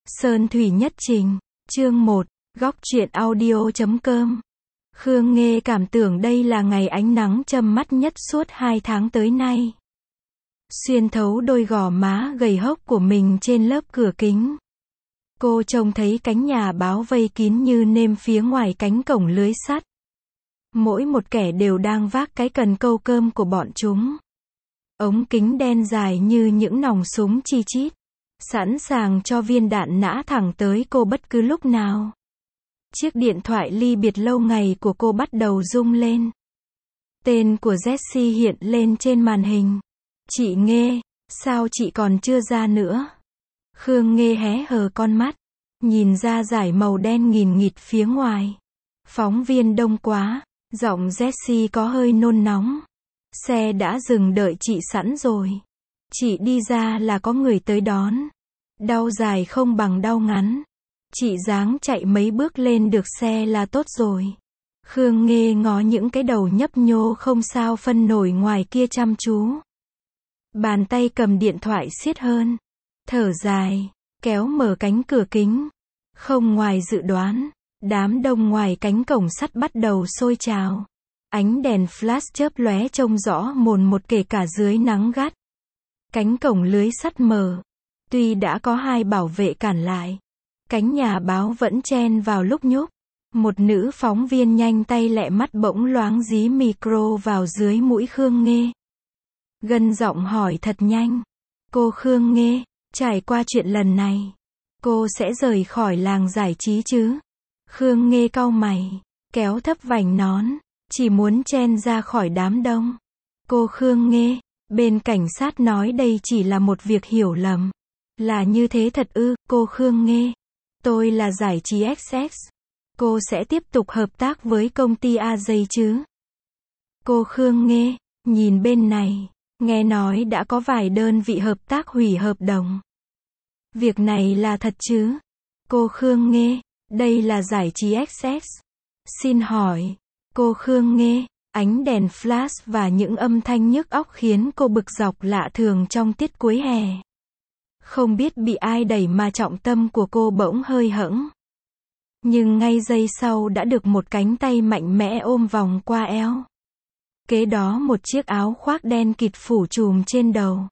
Sơn Thủy Nhất Trình, chương 1, góc truyện audio.com. Khương Nghê cảm tưởng đây là ngày ánh nắng châm mắt nhất suốt 2 tháng tới nay. Xuyên thấu đôi gò má gầy hốc của mình trên lớp cửa kính. Cô trông thấy cánh nhà báo vây kín như nêm phía ngoài cánh cổng lưới sắt. Mỗi một kẻ đều đang vác cái cần câu cơm của bọn chúng. Ống kính đen dài như những nòng súng chi chít, sẵn sàng cho viên đạn nã thẳng tới cô bất cứ lúc nào. Chiếc điện thoại ly biệt lâu ngày của cô bắt đầu rung lên. Tên của Jessie hiện lên trên màn hình. Chị Nghê, sao chị còn chưa ra nữa? Khương Nghê hé hờ con mắt, nhìn ra dải màu đen nghìn nghịt phía ngoài. Phóng viên đông quá, giọng Jessie có hơi nôn nóng. Xe đã dừng đợi chị sẵn rồi. Chị đi ra là có người tới đón. Đau dài không bằng đau ngắn. Chị dáng chạy mấy bước lên được xe là tốt rồi. Khương Nghê ngó những cái đầu nhấp nhô không sao phân nổi ngoài kia chăm chú. Bàn tay cầm điện thoại siết hơn. Thở dài, kéo mở cánh cửa kính. Không ngoài dự đoán, đám đông ngoài cánh cổng sắt bắt đầu sôi trào. Ánh đèn flash chớp lóe trông rõ mồn một kể cả dưới nắng gắt. Cánh cổng lưới sắt mở. Tuy đã có 2 bảo vệ cản lại, cánh nhà báo vẫn chen vào lúc nhúc. Một nữ phóng viên nhanh tay lẹ mắt bỗng loáng dí micro vào dưới mũi Khương Nghê. Gân giọng hỏi thật nhanh. Cô Khương Nghê, trải qua chuyện lần này, cô sẽ rời khỏi làng giải trí chứ? Khương Nghê cau mày, kéo thấp vành nón, chỉ muốn chen ra khỏi đám đông. Cô Khương Nghê, bên cảnh sát nói đây chỉ là một việc hiểu lầm. Là như thế thật ư? Cô Khương Nghê, tôi là giải trí XX. Cô sẽ tiếp tục hợp tác với công ty AJ chứ? Cô Khương Nghê, nhìn bên này, nghe nói đã có vài đơn vị hợp tác hủy hợp đồng. Việc này là thật chứ? Cô Khương Nghê, đây là giải trí XX. Xin hỏi, cô Khương Nghê, ánh đèn flash và những âm thanh nhức óc khiến cô bực dọc lạ thường trong tiết cuối hè. Không biết bị ai đẩy mà trọng tâm của cô bỗng hơi hẫng. Nhưng ngay giây sau đã được một cánh tay mạnh mẽ ôm vòng qua eo. Kế đó một chiếc áo khoác đen kịt phủ trùm trên đầu.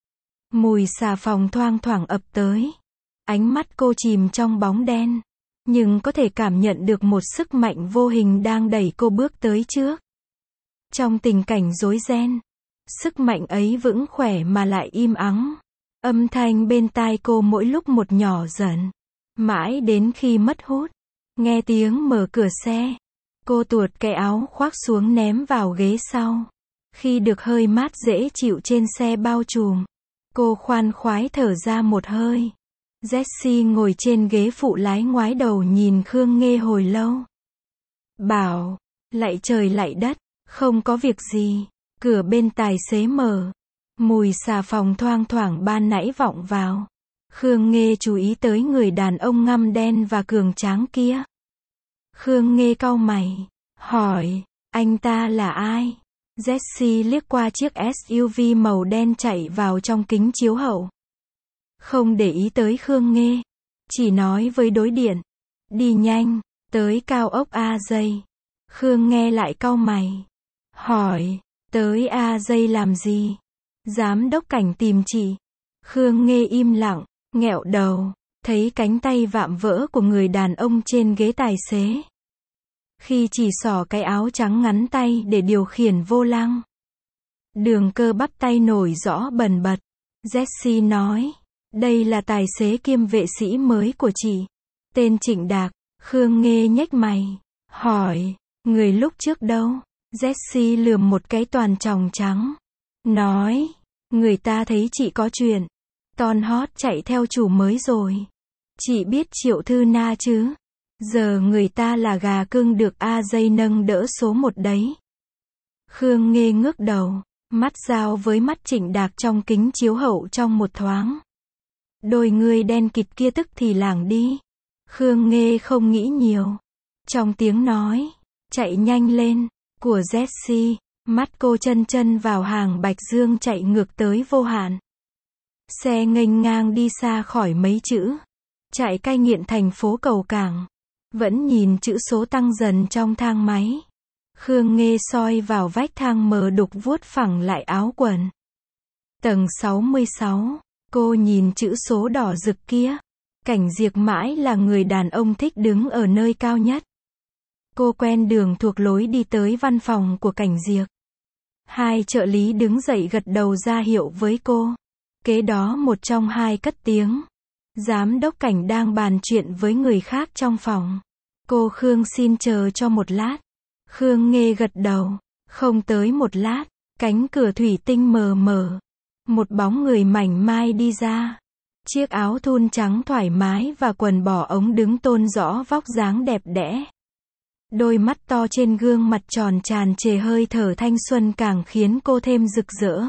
Mùi xà phòng thoang thoảng ập tới. Ánh mắt cô chìm trong bóng đen. Nhưng có thể cảm nhận được một sức mạnh vô hình đang đẩy cô bước tới trước. Trong tình cảnh rối ren, sức mạnh ấy vững khỏe mà lại im ắng. Âm thanh bên tai cô mỗi lúc một nhỏ dần. Mãi đến khi mất hút. Nghe tiếng mở cửa xe. Cô tuột cái áo khoác xuống ném vào ghế sau. Khi được hơi mát dễ chịu trên xe bao trùm, cô khoan khoái thở ra một hơi. Jessie ngồi trên ghế phụ lái ngoái đầu nhìn Khương Nghê hồi lâu. Bảo, lạy trời lạy đất, không có việc gì. Cửa bên tài xế mở. Mùi xà phòng thoang thoảng ban nãy vọng vào. Khương Nghê chú ý tới người đàn ông ngăm đen và cường tráng kia. Khương Nghê cau mày, hỏi, anh ta là ai? Jessie liếc qua chiếc SUV màu đen chạy vào trong kính chiếu hậu. Không để ý tới Khương Nghê, chỉ nói với đối điện, đi nhanh, tới cao ốc AJ. Khương Nghê lại cau mày, hỏi, tới AJ làm gì? Giám đốc cảnh tìm chị. Khương Nghê im lặng, nghẹo đầu, thấy cánh tay vạm vỡ của người đàn ông trên ghế tài xế. Khi chỉ xỏ cái áo trắng ngắn tay để điều khiển vô lăng. Đường cơ bắp tay nổi rõ bần bật. Jessie nói, đây là tài xế kiêm vệ sĩ mới của chị. Tên Trịnh Đạc. Khương Nghê nhếch mày, hỏi, người lúc trước đâu? Jessie lườm một cái toàn tròng trắng. Nói, người ta thấy chị có chuyện. Ton hot chạy theo chủ mới rồi. Chị biết Triệu Thư Na chứ? Giờ người ta là gà cưng được AJ nâng đỡ số 1 đấy. Khương Nghê ngước đầu, mắt giao với mắt Trịnh Đạc trong kính chiếu hậu trong một thoáng. Đôi người đen kịt kia tức thì lảng đi. Khương Nghê không nghĩ nhiều. Trong tiếng nói, chạy nhanh lên, của Jessie, mắt cô chân chân vào hàng Bạch Dương chạy ngược tới vô hạn. Xe nghênh ngang đi xa khỏi mấy chữ. Trại cai nghiện thành phố Cầu Cảng. Vẫn nhìn chữ số tăng dần trong thang máy. Khương Nghê soi vào vách thang mờ đục vuốt phẳng lại áo quần. Tầng 66. Cô nhìn chữ số đỏ rực kia. Cảnh Diệp mãi là người đàn ông thích đứng ở nơi cao nhất. Cô quen đường thuộc lối đi tới văn phòng của Cảnh Diệp. Hai trợ lý đứng dậy gật đầu ra hiệu với cô. Kế đó một trong hai cất tiếng. Giám đốc Cảnh đang bàn chuyện với người khác trong phòng. Cô Khương xin chờ cho một lát. Khương Nghê gật đầu. Không tới một lát, cánh cửa thủy tinh mờ mờ. Một bóng người mảnh mai đi ra. Chiếc áo thun trắng thoải mái và quần bò ống đứng tôn rõ vóc dáng đẹp đẽ. Đôi mắt to trên gương mặt tròn tràn trề hơi thở thanh xuân càng khiến cô thêm rực rỡ.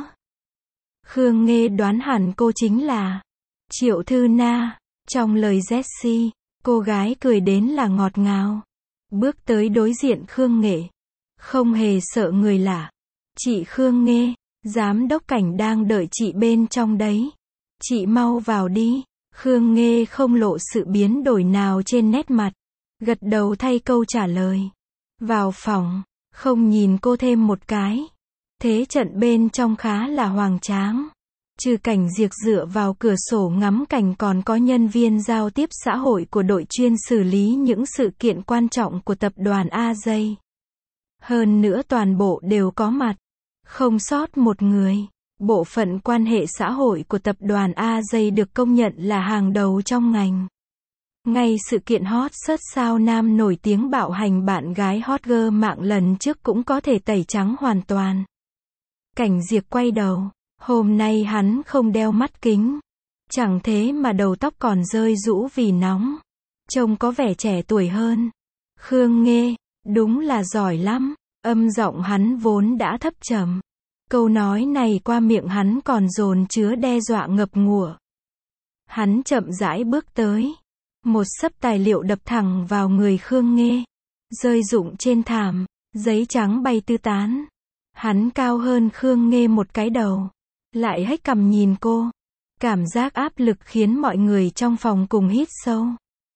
Khương Nghê đoán hẳn cô chính là Triệu Thư Na. Trong lời Jessie, cô gái cười đến là ngọt ngào. Bước tới đối diện Khương Nghê. Không hề sợ người lạ. Chị Khương Nghê, giám đốc Cảnh đang đợi chị bên trong đấy. Chị mau vào đi. Khương Nghê không lộ sự biến đổi nào trên nét mặt. Gật đầu thay câu trả lời. Vào phòng, không nhìn cô thêm một cái. Thế trận bên trong khá là hoành tráng. Trừ Cảnh Diệp dựa vào cửa sổ ngắm cảnh còn có nhân viên giao tiếp xã hội của đội chuyên xử lý những sự kiện quan trọng của tập đoàn AJ. Hơn nữa toàn bộ đều có mặt. Không sót một người. Bộ phận quan hệ xã hội của tập đoàn AJ được công nhận là hàng đầu trong ngành. Ngay sự kiện hot search sao nam nổi tiếng bạo hành bạn gái hot girl mạng lần trước cũng có thể tẩy trắng hoàn toàn. Cảnh Diệp quay đầu. Hôm nay hắn không đeo mắt kính. Chẳng thế mà đầu tóc còn rơi rũ vì nóng. Trông có vẻ trẻ tuổi hơn. Khương Nghê, đúng là giỏi lắm. Âm giọng hắn vốn đã thấp trầm. Câu nói này qua miệng hắn còn dồn chứa đe dọa ngập ngụa. Hắn chậm rãi bước tới. Một xấp tài liệu đập thẳng vào người Khương Nghê. Rơi rụng trên thảm, giấy trắng bay tứ tán. Hắn cao hơn Khương Nghê một cái đầu. Lại hếch cằm nhìn cô. Cảm giác áp lực khiến mọi người trong phòng cùng hít sâu.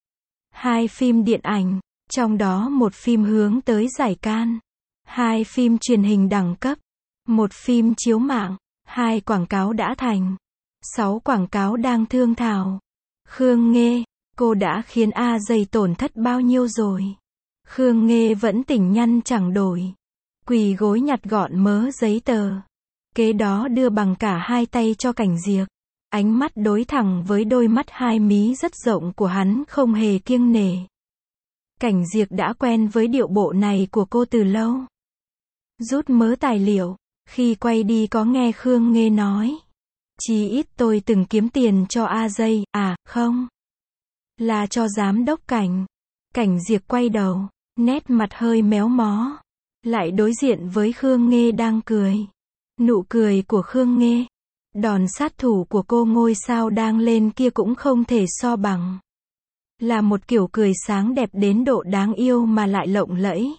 Hai phim điện ảnh, trong đó một phim hướng tới giải Cannes. Hai phim truyền hình đẳng cấp. Một phim chiếu mạng. Hai quảng cáo đã thành. 6 quảng cáo đang thương thảo. Khương Nghê, cô đã khiến AJ tổn thất bao nhiêu rồi? Khương Nghê vẫn tỉnh nhăn chẳng đổi. Quỳ gối nhặt gọn mớ giấy tờ. Kế đó đưa bằng cả hai tay cho Cảnh Diệp. Ánh mắt đối thẳng với đôi mắt hai mí rất rộng của hắn không hề kiêng nể. Cảnh Diệp đã quen với điệu bộ này của cô từ lâu. Rút mớ tài liệu. Khi quay đi có nghe Khương Nghê nói. Chí ít tôi từng kiếm tiền cho AJ, à, không. Là cho giám đốc Cảnh. Cảnh Diệp quay đầu, nét mặt hơi méo mó. Lại đối diện với Khương Nghê đang cười. Nụ cười của Khương Nghê. Đòn sát thủ của cô ngôi sao đang lên kia cũng không thể so bằng. Là một kiểu cười sáng đẹp đến độ đáng yêu mà lại lộng lẫy.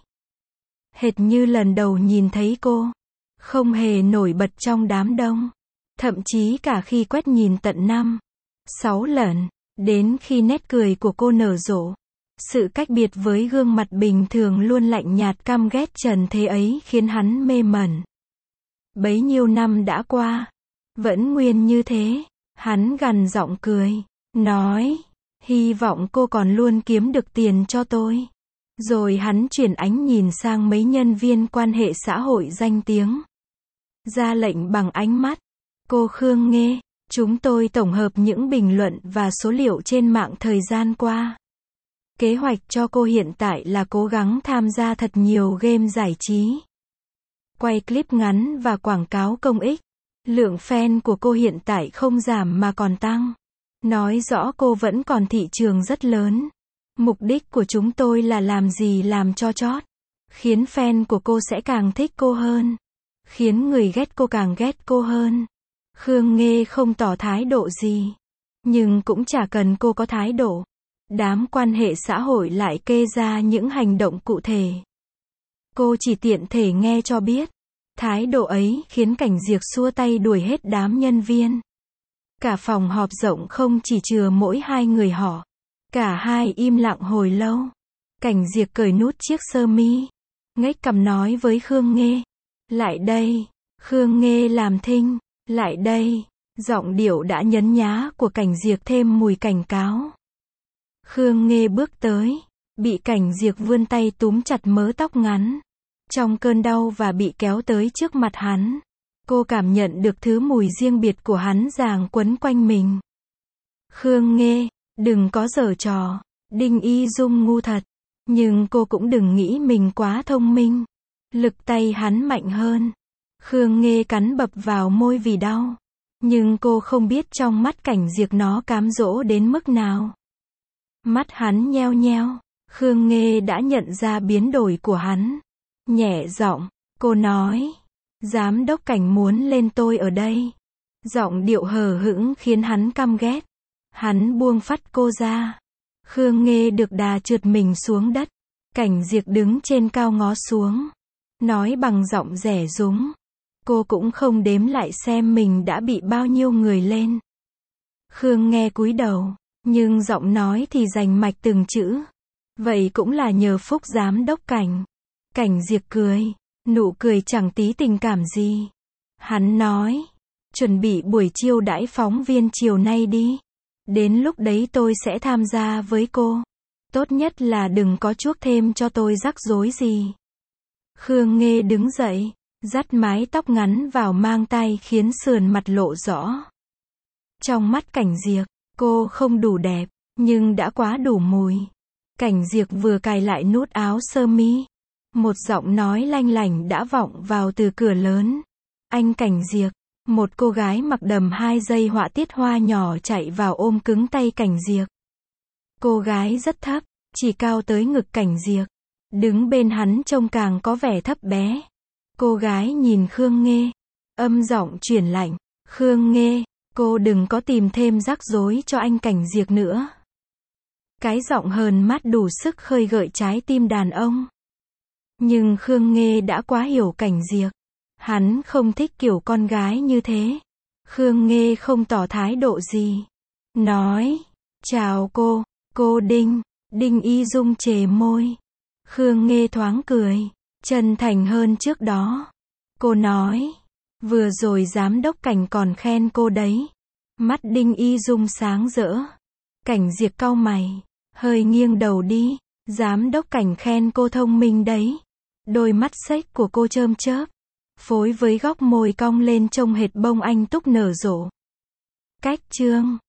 Hệt như lần đầu nhìn thấy cô. Không hề nổi bật trong đám đông. Thậm chí cả khi quét nhìn tận 5-6 lần. Đến khi nét cười của cô nở rộ. Sự cách biệt với gương mặt bình thường luôn lạnh nhạt căm ghét trần thế ấy khiến hắn mê mẩn. Bấy nhiêu năm đã qua. Vẫn nguyên như thế. Hắn gằn giọng cười. Nói. Hy vọng cô còn luôn kiếm được tiền cho tôi. Rồi hắn chuyển ánh nhìn sang mấy nhân viên quan hệ xã hội danh tiếng. Ra lệnh bằng ánh mắt. Cô Khương Nghê, chúng tôi tổng hợp những bình luận và số liệu trên mạng thời gian qua. Kế hoạch cho cô hiện tại là cố gắng tham gia thật nhiều game giải trí. Quay clip ngắn và quảng cáo công ích. Lượng fan của cô hiện tại không giảm mà còn tăng. Nói rõ cô vẫn còn thị trường rất lớn. Mục đích của chúng tôi là làm gì làm cho chót. Khiến fan của cô sẽ càng thích cô hơn. Khiến người ghét cô càng ghét cô hơn. Khương Nghê không tỏ thái độ gì. Nhưng cũng chả cần cô có thái độ. Đám quan hệ xã hội lại kê ra những hành động cụ thể. Cô chỉ tiện thể nghe cho biết. Thái độ ấy khiến Cảnh Diệp xua tay đuổi hết đám nhân viên. Cả phòng họp rộng không chỉ chừa mỗi hai người họ. Cả hai im lặng hồi lâu. Cảnh Diệp cởi nút chiếc sơ mi, ngếch cằm nói với Khương Nghê. Lại đây. Khương Nghê làm thinh. Lại đây. Giọng điệu đã nhấn nhá của Cảnh Diệp thêm mùi cảnh cáo. Khương Nghê bước tới, bị Cảnh Diệp vươn tay túm chặt mớ tóc ngắn. Trong cơn đau và bị kéo tới trước mặt hắn, cô cảm nhận được thứ mùi riêng biệt của hắn ràng quấn quanh mình. Khương Nghê, đừng có giở trò. Đinh Y Dung ngu thật. Nhưng cô cũng đừng nghĩ mình quá thông minh. Lực tay hắn mạnh hơn. Khương Nghê cắn bập vào môi vì đau. Nhưng cô không biết trong mắt Cảnh Diệp nó cám dỗ đến mức nào. Mắt hắn nheo nheo. Khương Nghê đã nhận ra biến đổi của hắn. Nhẹ giọng, cô nói. Giám đốc Cảnh muốn lên tôi ở đây. Giọng điệu hờ hững khiến hắn căm ghét. Hắn buông phắt cô ra. Khương Nghê được đà trượt mình xuống đất. Cảnh Diệp đứng trên cao ngó xuống. Nói bằng giọng rẻ rúng. Cô cũng không đếm lại xem mình đã bị bao nhiêu người lên. Khương Nghê cúi đầu. Nhưng giọng nói thì rành mạch từng chữ. Vậy cũng là nhờ phúc giám đốc Cảnh. Cảnh Diệp cười. Nụ cười chẳng tí tình cảm gì. Hắn nói. Chuẩn bị buổi chiêu đãi phóng viên chiều nay đi. Đến lúc đấy tôi sẽ tham gia với cô. Tốt nhất là đừng có chuốc thêm cho tôi rắc rối gì. Khương Nghê đứng dậy, dắt mái tóc ngắn vào mang tay khiến sườn mặt lộ rõ. Trong mắt Cảnh Diệp, cô không đủ đẹp, nhưng đã quá đủ mùi. Cảnh Diệp vừa cài lại nút áo sơ mi. Một giọng nói lanh lảnh đã vọng vào từ cửa lớn. Anh Cảnh Diệp. Một cô gái mặc đầm 2 dây họa tiết hoa nhỏ chạy vào ôm cứng tay Cảnh Diệp. Cô gái rất thấp, chỉ cao tới ngực Cảnh Diệp. Đứng bên hắn trông càng có vẻ thấp bé. Cô gái nhìn Khương Nghê. Âm giọng chuyển lạnh. Khương Nghê, cô đừng có tìm thêm rắc rối cho anh Cảnh Diệp nữa. Cái giọng hờn mát đủ sức khơi gợi trái tim đàn ông. Nhưng Khương Nghê đã quá hiểu Cảnh Diệp. Hắn không thích kiểu con gái như thế. Khương Nghê không tỏ thái độ gì. Nói. Chào cô Đinh. Đinh Y Dung chề môi. Khương Nghê thoáng cười. Chân thành hơn trước đó. Cô nói. Vừa rồi giám đốc Cảnh còn khen cô đấy. Mắt Đinh Y Dung sáng rỡ. Cảnh Diệp cau mày. Hơi nghiêng đầu đi. Giám đốc Cảnh khen cô thông minh đấy. Đôi mắt xếch của cô chớm chớp. Phối với góc môi cong lên trông hệt bông anh túc nở rộ. Cách chương